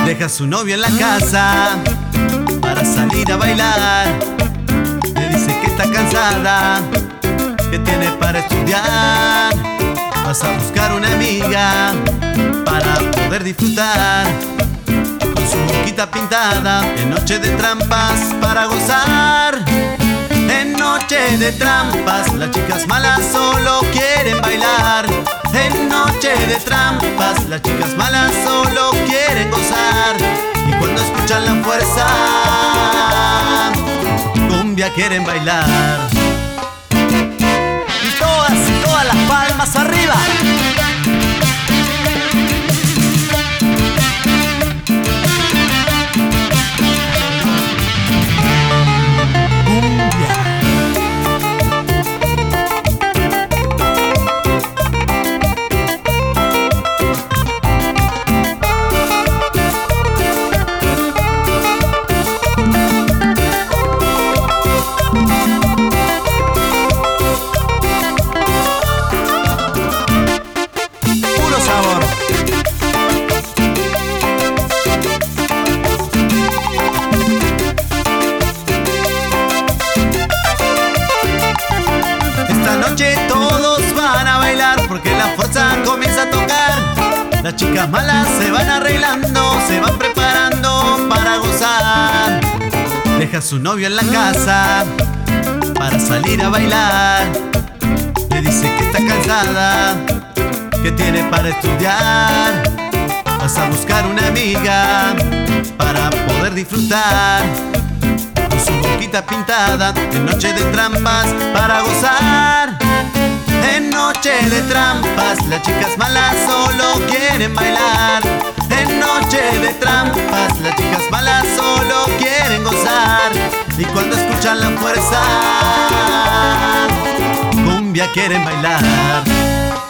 Deja a su novio en la casa para salir a bailar. Le dice que está cansada, que tiene para estudiar. Vas a buscar una amiga para poder disfrutar. Con su boquita pintada, en noche de trampas para gozar. En noche de trampas, las chicas malas solo quieren bailar. En noche de trampas, las chicas malas solo quieren gozar. Y cuando escuchan la fuerza, cumbia quieren bailar. Y todas las palmas arriba. Todos van a bailar porque la fuerza comienza a tocar. Las chicas malas se van arreglando, se van preparando para gozar. Deja a su novio en la casa para salir a bailar. Le dice que está cansada, que tiene para estudiar. Vas a buscar una amiga para poder disfrutar. Con su boquita pintada, en noche de trampas para gozar. En noche de trampas, las chicas malas solo quieren bailar. En noche de trampas, las chicas malas solo quieren gozar. Y cuando escuchan la fuerza, cumbia quieren bailar.